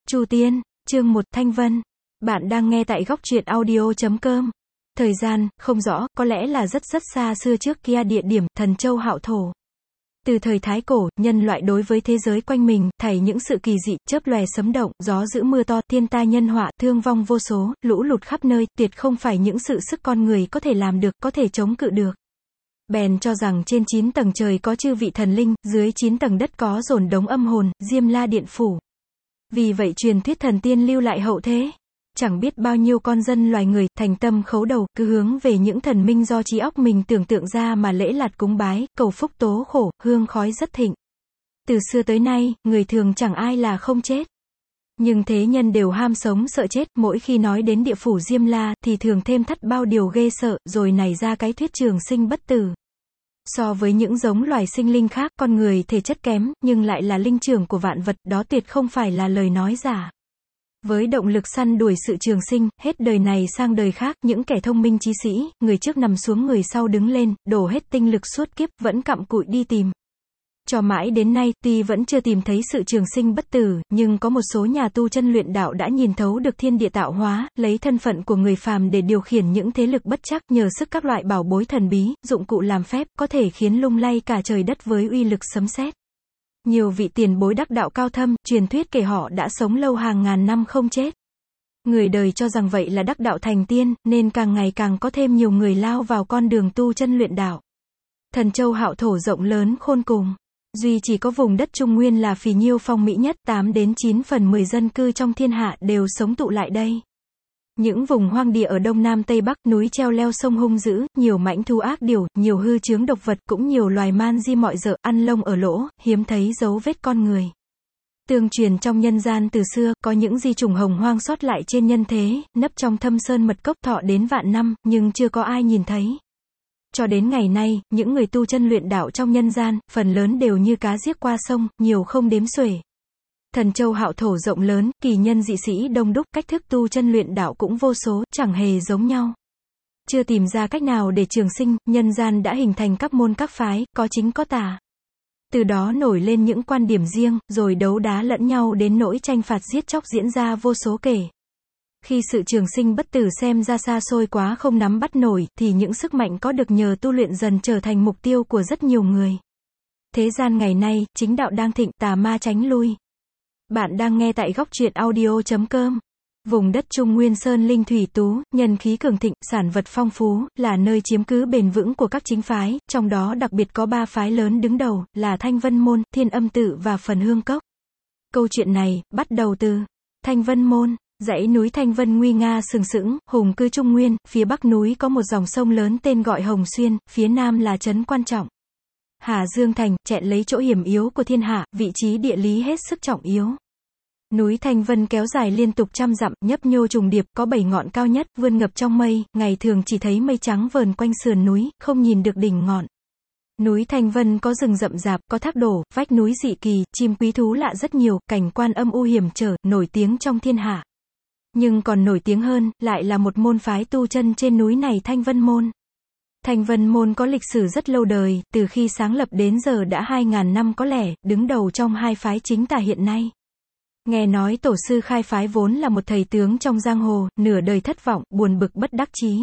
Chu Tiên, chương 1 Thanh Vân. Bạn đang nghe tại góc truyện audio.com. Thời gian, không rõ, có lẽ là rất xa xưa trước kia. Địa điểm, Thần Châu Hạo Thổ. Từ thời Thái Cổ, nhân loại đối với thế giới quanh mình, thảy những sự kỳ dị, chớp lòe sấm động, gió dữ mưa to, thiên tai nhân họa, thương vong vô số, lũ lụt khắp nơi, tuyệt không phải những sự sức con người có thể làm được, có thể chống cự được. Bèn cho rằng trên 9 tầng trời có chư vị thần linh, dưới 9 tầng đất có dồn đống âm hồn, Diêm La Điện Phủ. Vì vậy truyền thuyết thần tiên lưu lại hậu thế. Chẳng biết bao nhiêu con dân loài người, thành tâm khấu đầu, cứ hướng về những thần minh do trí óc mình tưởng tượng ra mà lễ lạt cúng bái, cầu phúc tố khổ, hương khói rất thịnh. Từ xưa tới nay, người thường chẳng ai là không chết. Nhưng thế nhân đều ham sống sợ chết, mỗi khi nói đến địa phủ Diêm La, thì thường thêm thắt bao điều ghê sợ, rồi nảy ra cái thuyết trường sinh bất tử. So với những giống loài sinh linh khác, con người thể chất kém, nhưng lại là linh trưởng của vạn vật, đó tuyệt không phải là lời nói giả. Với động lực săn đuổi sự trường sinh, hết đời này sang đời khác, những kẻ thông minh trí sĩ, người trước nằm xuống người sau đứng lên, đổ hết tinh lực suốt kiếp, vẫn cặm cụi đi tìm. Cho mãi đến nay, tuy vẫn chưa tìm thấy sự trường sinh bất tử, nhưng có một số nhà tu chân luyện đạo đã nhìn thấu được thiên địa tạo hóa, lấy thân phận của người phàm để điều khiển những thế lực bất trắc, nhờ sức các loại bảo bối thần bí, dụng cụ làm phép, có thể khiến lung lay cả trời đất với uy lực sấm sét. Nhiều vị tiền bối đắc đạo cao thâm, truyền thuyết kể họ đã sống lâu hàng ngàn năm không chết. Người đời cho rằng vậy là đắc đạo thành tiên, nên càng ngày càng có thêm nhiều người lao vào con đường tu chân luyện đạo. Thần Châu Hạo Thổ rộng lớn khôn cùng. Duy chỉ có vùng đất Trung Nguyên là phì nhiêu phong mỹ nhất, 8 đến 9 phần 10 dân cư trong thiên hạ đều sống tụ lại đây. Những vùng hoang địa ở Đông Nam Tây Bắc, núi treo leo sông hung dữ, nhiều mãnh thú ác điểu, nhiều hư chướng độc vật, cũng nhiều loài man di mọi dợ, ăn lông ở lỗ, hiếm thấy dấu vết con người. Tương truyền trong nhân gian từ xưa, có những di trùng hồng hoang sót lại trên nhân thế, nấp trong thâm sơn mật cốc thọ đến vạn năm, nhưng chưa có ai nhìn thấy. Cho đến ngày nay, những người tu chân luyện đạo trong nhân gian, phần lớn đều như cá giết qua sông, nhiều không đếm xuể. Thần Châu Hạo Thổ rộng lớn, kỳ nhân dị sĩ đông đúc, cách thức tu chân luyện đạo cũng vô số, chẳng hề giống nhau. Chưa tìm ra cách nào để trường sinh, nhân gian đã hình thành các môn các phái, có chính có tà. Từ đó nổi lên những quan điểm riêng, rồi đấu đá lẫn nhau đến nỗi tranh phạt giết chóc diễn ra vô số kể. Khi sự trường sinh bất tử xem ra xa xôi quá không nắm bắt nổi, thì những sức mạnh có được nhờ tu luyện dần trở thành mục tiêu của rất nhiều người. Thế gian ngày nay, chính đạo đang thịnh, tà ma tránh lui. Bạn đang nghe tại góc truyện audio.com. Vùng đất Trung Nguyên sơn linh thủy tú, nhân khí cường thịnh, sản vật phong phú, là nơi chiếm cứ bền vững của các chính phái, trong đó đặc biệt có 3 phái lớn đứng đầu, là Thanh Vân Môn, Thiên Âm Tự và Phần Hương Cốc. Câu chuyện này, bắt đầu từ Thanh Vân Môn. Dãy núi Thanh Vân nguy nga sừng sững, hùng cư Trung Nguyên, phía bắc núi có một dòng sông lớn tên gọi Hồng Xuyên, phía nam là trấn quan trọng. Hà Dương Thành, chẹn lấy chỗ hiểm yếu của thiên hạ, vị trí địa lý hết sức trọng yếu. Núi Thanh Vân kéo dài liên tục trăm dặm, nhấp nhô trùng điệp, có 7 ngọn cao nhất, vươn ngập trong mây, ngày thường chỉ thấy mây trắng vờn quanh sườn núi, không nhìn được đỉnh ngọn. Núi Thanh Vân có rừng rậm rạp, có thác đổ, vách núi dị kỳ, chim quý thú lạ rất nhiều, cảnh quan âm u hiểm trở, nổi tiếng trong thiên hạ. Nhưng còn nổi tiếng hơn, lại là một môn phái tu chân trên núi này, Thanh Vân Môn. Thanh Vân Môn có lịch sử rất lâu đời, từ khi sáng lập đến giờ đã 2.000 năm có lẽ, đứng đầu trong hai phái chính tà hiện nay. Nghe nói tổ sư khai phái vốn là một thầy tướng trong giang hồ, nửa đời thất vọng, buồn bực bất đắc chí.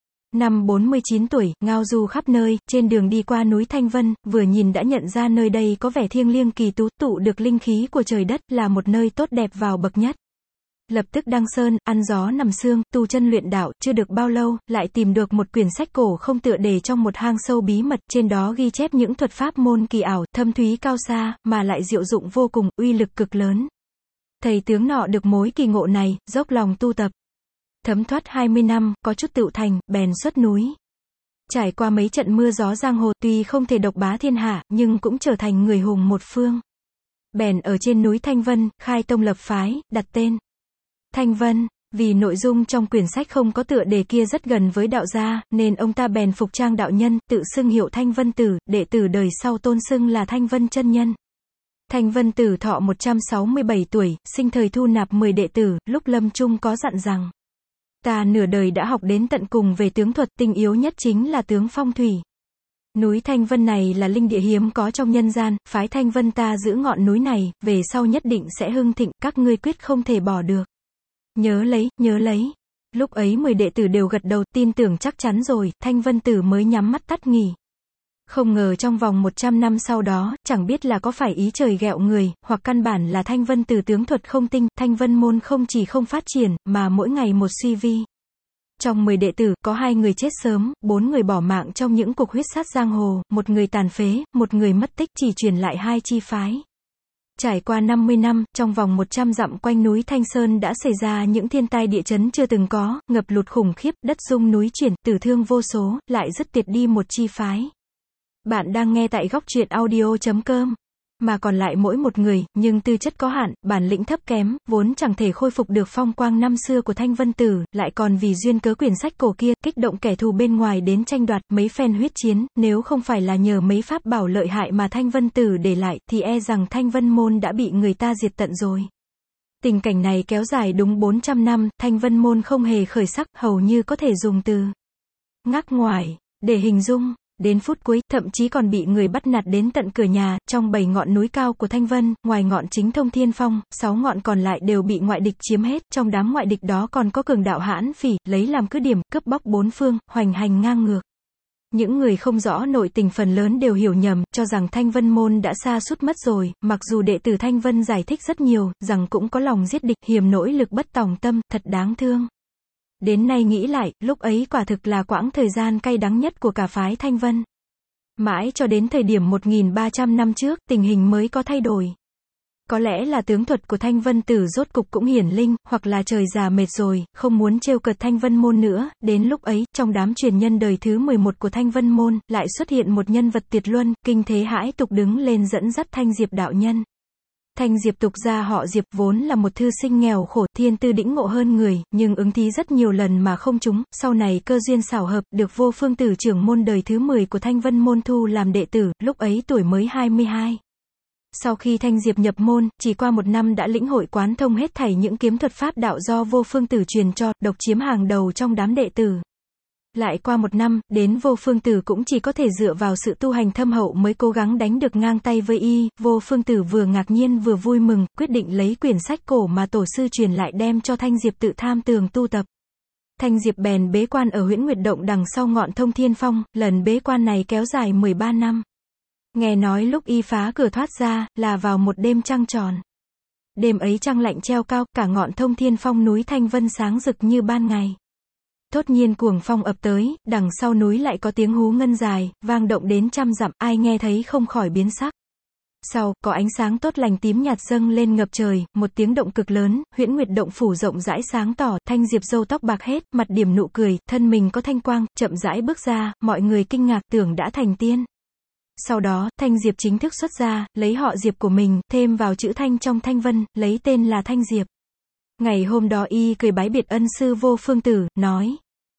Năm 49 tuổi, ngao du khắp nơi, trên đường đi qua núi Thanh Vân, vừa nhìn đã nhận ra nơi đây có vẻ thiêng liêng kỳ tú, tụ được linh khí của trời đất, là một nơi tốt đẹp vào bậc nhất. Lập tức đăng sơn, ăn gió nằm sương, tu chân luyện đạo, chưa được bao lâu, lại tìm được một quyển sách cổ không tựa để trong một hang sâu bí mật, trên đó ghi chép những thuật pháp môn kỳ ảo, thâm thúy cao xa, mà lại diệu dụng vô cùng, uy lực cực lớn. Thầy tướng nọ được mối kỳ ngộ này, dốc lòng tu tập. Thấm thoát 20 năm, có chút tựu thành, bèn xuất núi. Trải qua mấy trận mưa gió giang hồ, tuy không thể độc bá thiên hạ, nhưng cũng trở thành người hùng một phương. Bèn ở trên núi Thanh Vân, khai tông lập phái, đặt tên Thanh Vân. Vì nội dung trong quyển sách không có tựa đề kia rất gần với đạo gia, nên ông ta bèn phục trang đạo nhân, tự xưng hiệu Thanh Vân Tử, đệ tử đời sau tôn xưng là Thanh Vân chân nhân. Thanh Vân Tử thọ 167 tuổi, sinh thời thu nạp 10 đệ tử, lúc lâm chung có dặn rằng: Ta nửa đời đã học đến tận cùng về tướng thuật, tinh yếu nhất chính là tướng phong thủy. Núi Thanh Vân này là linh địa hiếm có trong nhân gian, phái Thanh Vân ta giữ ngọn núi này, về sau nhất định sẽ hưng thịnh, các ngươi quyết không thể bỏ được. Nhớ lấy, nhớ lấy. Lúc ấy 10 đệ tử đều gật đầu, tin tưởng chắc chắn rồi, Thanh Vân Tử mới nhắm mắt tắt nghỉ. Không ngờ trong vòng 100 năm sau đó, chẳng biết là có phải ý trời ghẹo người, hoặc căn bản là Thanh Vân Tử tướng thuật không tinh, Thanh Vân môn không chỉ không phát triển, mà mỗi ngày một suy vi. Trong 10 đệ tử, có 2 người chết sớm, 4 người bỏ mạng trong những cuộc huyết sát giang hồ, 1 người tàn phế, 1 người mất tích, chỉ truyền lại 2 chi phái. Trải qua 50 năm, trong vòng 100 dặm quanh núi Thanh Sơn đã xảy ra những thiên tai địa chấn chưa từng có, ngập lụt khủng khiếp, đất rung núi chuyển, tử thương vô số, lại dứt tiệt đi một chi phái. Bạn đang nghe tại góc truyện audio.com. Mà còn lại mỗi một người, nhưng tư chất có hạn, bản lĩnh thấp kém, vốn chẳng thể khôi phục được phong quang năm xưa của Thanh Vân Tử, lại còn vì duyên cớ quyển sách cổ kia, kích động kẻ thù bên ngoài đến tranh đoạt, mấy phen huyết chiến, nếu không phải là nhờ mấy pháp bảo lợi hại mà Thanh Vân Tử để lại, thì e rằng Thanh Vân môn đã bị người ta diệt tận rồi. Tình cảnh này kéo dài đúng 400 năm, Thanh Vân môn không hề khởi sắc, hầu như có thể dùng từ ngắc ngoải để hình dung. Đến phút cuối, thậm chí còn bị người bắt nạt đến tận cửa nhà, trong 7 ngọn núi cao của Thanh Vân, ngoài ngọn chính Thông Thiên Phong, 6 ngọn còn lại đều bị ngoại địch chiếm hết, trong đám ngoại địch đó còn có cường đạo hãn phỉ, lấy làm cứ điểm, cướp bóc bốn phương, hoành hành ngang ngược. Những người không rõ nội tình phần lớn đều hiểu nhầm, cho rằng Thanh Vân môn đã sa sút mất rồi, mặc dù đệ tử Thanh Vân giải thích rất nhiều, rằng cũng có lòng giết địch, hiềm nỗi lực bất tòng tâm, thật đáng thương. Đến nay nghĩ lại, lúc ấy quả thực là quãng thời gian cay đắng nhất của cả phái Thanh Vân. Mãi cho đến thời điểm 1300 năm trước, tình hình mới có thay đổi. Có lẽ là tướng thuật của Thanh Vân Tử rốt cục cũng hiển linh, hoặc là trời già mệt rồi, không muốn trêu cợt Thanh Vân môn nữa, đến lúc ấy, trong đám truyền nhân đời thứ 11 của Thanh Vân môn, lại xuất hiện một nhân vật tuyệt luân, kinh thế hãi tục đứng lên dẫn dắt Thanh Diệp đạo nhân. Thanh Diệp tục gia họ Diệp vốn là một thư sinh nghèo khổ, thiên tư đĩnh ngộ hơn người, nhưng ứng thí rất nhiều lần mà không trúng, sau này cơ duyên xảo hợp, được Vô Phương Tử trưởng môn đời thứ 10 của Thanh Vân môn thu làm đệ tử, lúc ấy tuổi mới 22. Sau khi Thanh Diệp nhập môn, chỉ qua 1 năm đã lĩnh hội quán thông hết thảy những kiếm thuật pháp đạo do Vô Phương Tử truyền cho, độc chiếm hàng đầu trong đám đệ tử. Lại qua 1 năm, đến Vô Phương Tử cũng chỉ có thể dựa vào sự tu hành thâm hậu mới cố gắng đánh được ngang tay với y. Vô Phương Tử vừa ngạc nhiên vừa vui mừng, quyết định lấy quyển sách cổ mà tổ sư truyền lại đem cho Thanh Diệp tự tham tường tu tập. Thanh Diệp bèn bế quan ở Huyễn Nguyệt Động đằng sau ngọn Thông Thiên Phong, lần bế quan này kéo dài 13 năm. Nghe nói lúc y phá cửa thoát ra, là vào một đêm trăng tròn. Đêm ấy trăng lạnh treo cao, cả ngọn Thông Thiên Phong núi Thanh Vân sáng rực như ban ngày. Thốt nhiên cuồng phong ập tới, đằng sau núi lại có tiếng hú ngân dài, vang động đến trăm dặm, ai nghe thấy không khỏi biến sắc. Sau, có ánh sáng tốt lành tím nhạt dâng lên ngập trời, một tiếng động cực lớn, Huyễn Nguyệt Động phủ rộng rãi sáng tỏ, Thanh Diệp râu tóc bạc hết, mặt điểm nụ cười, thân mình có thanh quang, chậm rãi bước ra, mọi người kinh ngạc tưởng đã thành tiên. Sau đó, Thanh Diệp chính thức xuất ra, lấy họ Diệp của mình, thêm vào chữ Thanh trong Thanh Vân, lấy tên là Thanh Diệp. Ngày hôm đó y cười bái biệt ân sư Vô Phương Tử, nói: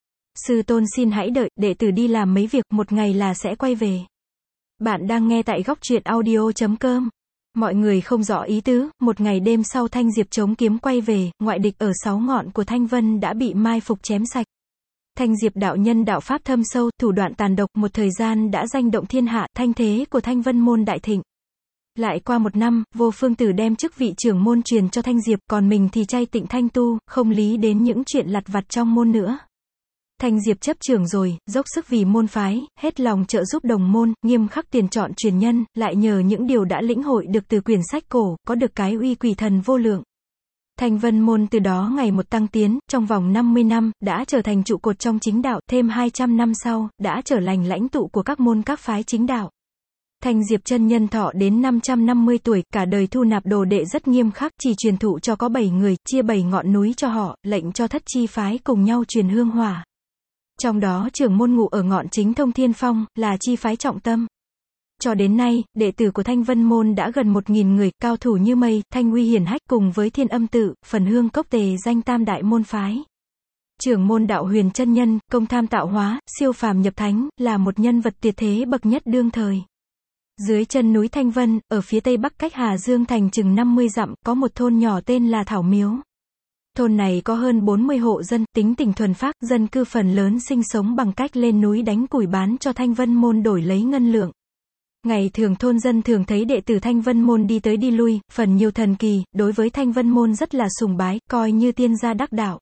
sư tôn xin hãy đợi, đệ tử đi làm mấy việc, một ngày là sẽ quay về. Bạn đang nghe tại góc truyện audio.com. Mọi người không rõ ý tứ, một ngày đêm sau Thanh Diệp chống kiếm quay về, ngoại địch ở 6 ngọn của Thanh Vân đã bị mai phục chém sạch. Thanh Diệp đạo nhân đạo pháp thâm sâu, thủ đoạn tàn độc, một thời gian đã danh động thiên hạ, thanh thế của Thanh Vân môn đại thịnh. Lại qua 1 năm, Vô Phương Tử đem chức vị trưởng môn truyền cho Thanh Diệp, còn mình thì chay tịnh thanh tu, không lý đến những chuyện lặt vặt trong môn nữa. Thanh Diệp chấp trưởng rồi, dốc sức vì môn phái, hết lòng trợ giúp đồng môn, nghiêm khắc tiền chọn truyền nhân, lại nhờ những điều đã lĩnh hội được từ quyển sách cổ, có được cái uy quỷ thần vô lượng. Thanh Vân môn từ đó ngày một tăng tiến, trong vòng 50 năm, đã trở thành trụ cột trong chính đạo, thêm 200 năm sau, đã trở thành lãnh tụ của các môn các phái chính đạo. Thanh Diệp chân nhân thọ đến 550 tuổi, cả đời thu nạp đồ đệ rất nghiêm khắc, chỉ truyền thụ cho có 7 người, chia 7 ngọn núi cho họ, lệnh cho thất chi phái cùng nhau truyền hương hỏa. Trong đó trưởng môn ngụ ở ngọn chính Thông Thiên Phong, là chi phái trọng tâm. Cho đến nay, đệ tử của Thanh Vân môn đã gần 1000 người, cao thủ như mây, thanh uy hiển hách cùng với Thiên Âm Tự, Phần Hương Cốc tề danh tam đại môn phái. Trưởng môn đạo Huyền chân nhân, công tham tạo hóa, siêu phàm nhập thánh, là một nhân vật tuyệt thế bậc nhất đương thời. Dưới chân núi Thanh Vân, ở phía tây bắc cách Hà Dương thành chừng 50 dặm, có một thôn nhỏ tên là Thảo Miếu. Thôn này có hơn 40 hộ dân, tính tình thuần phác, dân cư phần lớn sinh sống bằng cách lên núi đánh củi bán cho Thanh Vân Môn đổi lấy ngân lượng. Ngày thường thôn dân thường thấy đệ tử Thanh Vân Môn đi tới đi lui, phần nhiều thần kỳ, đối với Thanh Vân Môn rất là sùng bái, coi như tiên gia đắc đạo.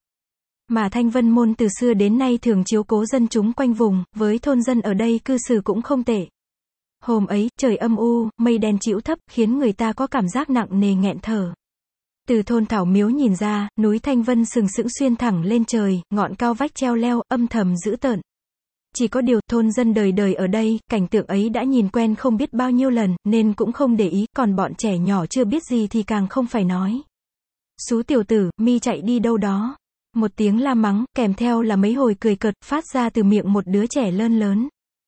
Mà Thanh Vân Môn từ xưa đến nay thường chiếu cố dân chúng quanh vùng, với thôn dân ở đây cư xử cũng không tệ. Hôm ấy, trời âm u, mây đen trĩu thấp, khiến người ta có cảm giác nặng nề nghẹn thở. Từ thôn Thảo Miếu nhìn ra, núi Thanh Vân sừng sững xuyên thẳng lên trời, ngọn cao vách treo leo, âm thầm dữ tợn. Chỉ có điều, thôn dân đời đời ở đây, cảnh tượng ấy đã nhìn quen không biết bao nhiêu lần, nên cũng không để ý, còn bọn trẻ nhỏ chưa biết gì thì càng không phải nói. Xú tiểu tử, mi chạy đi đâu đó? Một tiếng la mắng, kèm theo là mấy hồi cười cợt, phát ra từ miệng một đứa trẻ lơn lớn.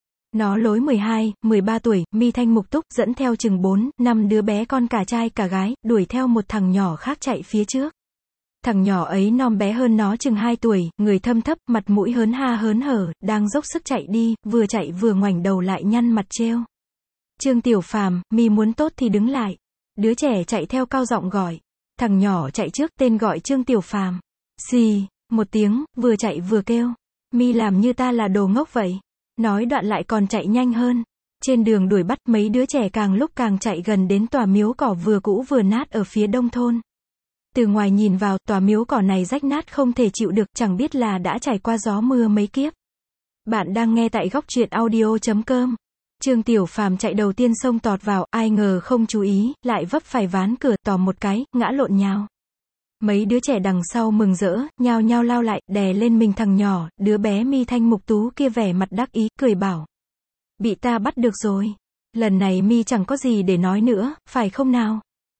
Nó lối 12, 13 tuổi, mi thanh mục túc, dẫn theo chừng 4, 5 đứa bé con cả trai cả gái, đuổi theo một thằng nhỏ khác chạy phía trước. Thằng nhỏ ấy non bé hơn nó chừng 2 tuổi, người thâm thấp, mặt mũi hớn ha hớn hở, đang dốc sức chạy đi, vừa chạy vừa ngoảnh đầu lại nhăn mặt trêu. Trương Tiểu Phàm, mi muốn tốt thì đứng lại. Đứa trẻ chạy theo cao giọng gọi. Thằng nhỏ chạy trước, tên gọi Trương Tiểu Phàm. Xì, một tiếng, vừa chạy vừa kêu. Mi làm như ta là đồ ngốc vậy. Nói đoạn lại còn chạy nhanh hơn. Trên đường đuổi bắt, mấy đứa trẻ càng lúc càng chạy gần đến tòa miếu cỏ vừa cũ vừa nát ở phía đông thôn. Từ ngoài nhìn vào, tòa miếu cỏ này rách nát không thể chịu được, chẳng biết là đã trải qua gió mưa mấy kiếp. Bạn đang nghe tại góc truyện audio.com. Trương Tiểu Phàm chạy đầu tiên xông tọt vào, ai ngờ không chú ý, lại vấp phải ván cửa, tòm một cái, ngã lộn nhào. Mấy đứa trẻ đằng sau mừng rỡ, nhao nhao lao lại, đè lên mình thằng nhỏ, đứa bé mi thanh mục tú kia vẻ mặt đắc ý, cười bảo. Bị ta bắt được rồi. Lần này mi chẳng có gì để nói nữa, phải không nào?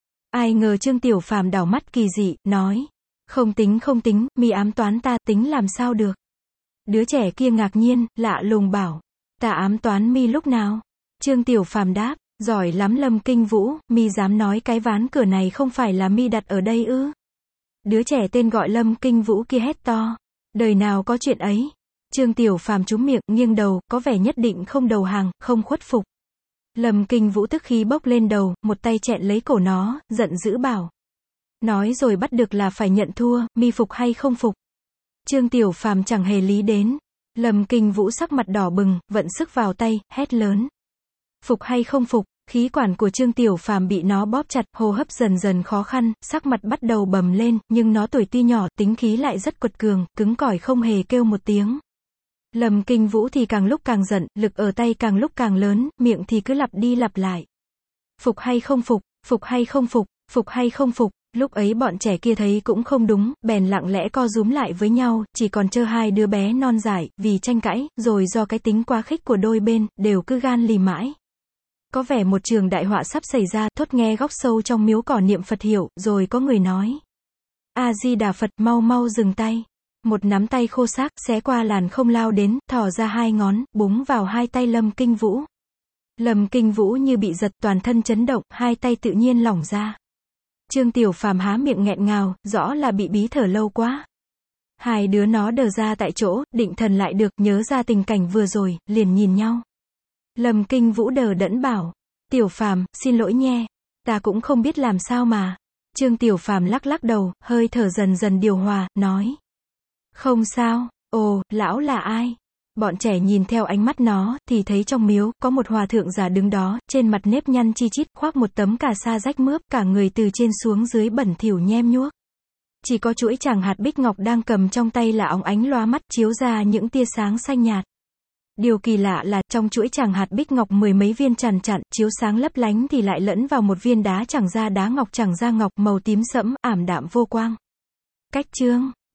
Ai ngờ Trương Tiểu Phàm đảo mắt kỳ dị, nói. Không tính, mi ám toán ta, tính làm sao được? Đứa trẻ kia ngạc nhiên, lạ lùng bảo. Ta ám toán mi lúc nào? Trương Tiểu Phàm đáp. Giỏi lắm Lâm Kinh Vũ, mi dám nói cái ván cửa này không phải là mi đặt ở đây ư? Đứa trẻ tên gọi Lâm Kinh Vũ kia hét to. Đời nào có chuyện ấy? Trương Tiểu Phàm trúm miệng, nghiêng đầu, có vẻ nhất định không đầu hàng, không khuất phục. Lâm Kinh Vũ tức khí bốc lên đầu, một tay chẹn lấy cổ nó, giận dữ bảo. Nói rồi bắt được là phải nhận thua, mi phục hay không phục? Trương Tiểu Phàm chẳng hề lý đến. Lâm Kinh Vũ sắc mặt đỏ bừng, vận sức vào tay, hét lớn. Phục hay không phục? Khí quản của Trương Tiểu Phàm bị nó bóp chặt, hô hấp dần dần khó khăn, sắc mặt bắt đầu bầm lên, nhưng nó tuổi tuy nhỏ, tính khí lại rất quật cường, cứng cỏi không hề kêu một tiếng. Lâm Kinh Vũ thì càng lúc càng giận, lực ở tay càng lúc càng lớn, miệng thì cứ lặp đi lặp lại. Phục hay không phục, phục hay không phục, phục hay không phục. Lúc ấy bọn trẻ kia thấy cũng không đúng, bèn lặng lẽ co rúm lại với nhau, chỉ còn trơ hai đứa bé non dại, vì tranh cãi, rồi do cái tính quá khích của đôi bên, đều cứ gan lì mãi. Có vẻ một trường đại họa sắp xảy ra, thốt nghe góc sâu trong miếu cỏ niệm Phật hiệu, rồi có người nói. A-di-đà Phật, mau mau dừng tay. Một nắm tay khô xác, xé qua làn không lao đến, thò ra hai ngón, búng vào hai tay Lâm Kinh Vũ. Lâm Kinh Vũ như bị giật, toàn thân chấn động, hai tay tự nhiên lỏng ra. Trương Tiểu Phàm há miệng nghẹn ngào, rõ là bị bí thở lâu quá. Hai đứa nó đờ ra tại chỗ, định thần lại được, nhớ ra tình cảnh vừa rồi, liền nhìn nhau. Lâm Kinh Vũ đờ đẫn bảo. Tiểu Phàm, xin lỗi nhé. Ta cũng không biết làm sao mà. Trương Tiểu Phàm lắc lắc đầu, hơi thở dần dần điều hòa, nói. Không sao. Ồ, lão là ai? Bọn trẻ nhìn theo ánh mắt nó, thì thấy trong miếu, có một hòa thượng già đứng đó, trên mặt nếp nhăn chi chít, khoác một tấm cà sa rách mướp, cả người từ trên xuống dưới bẩn thỉu nhem nhuốc. Chỉ có chuỗi chàng hạt bích ngọc đang cầm trong tay là óng ánh lóa mắt, chiếu ra những tia sáng xanh nhạt. Điều kỳ lạ là, trong chuỗi chàng hạt bích ngọc 10 mấy viên chằn chặn, chiếu sáng lấp lánh thì lại lẫn vào một viên đá chẳng ra đá ngọc chẳng ra ngọc, màu tím sẫm, ảm đạm vô quang. Cách chương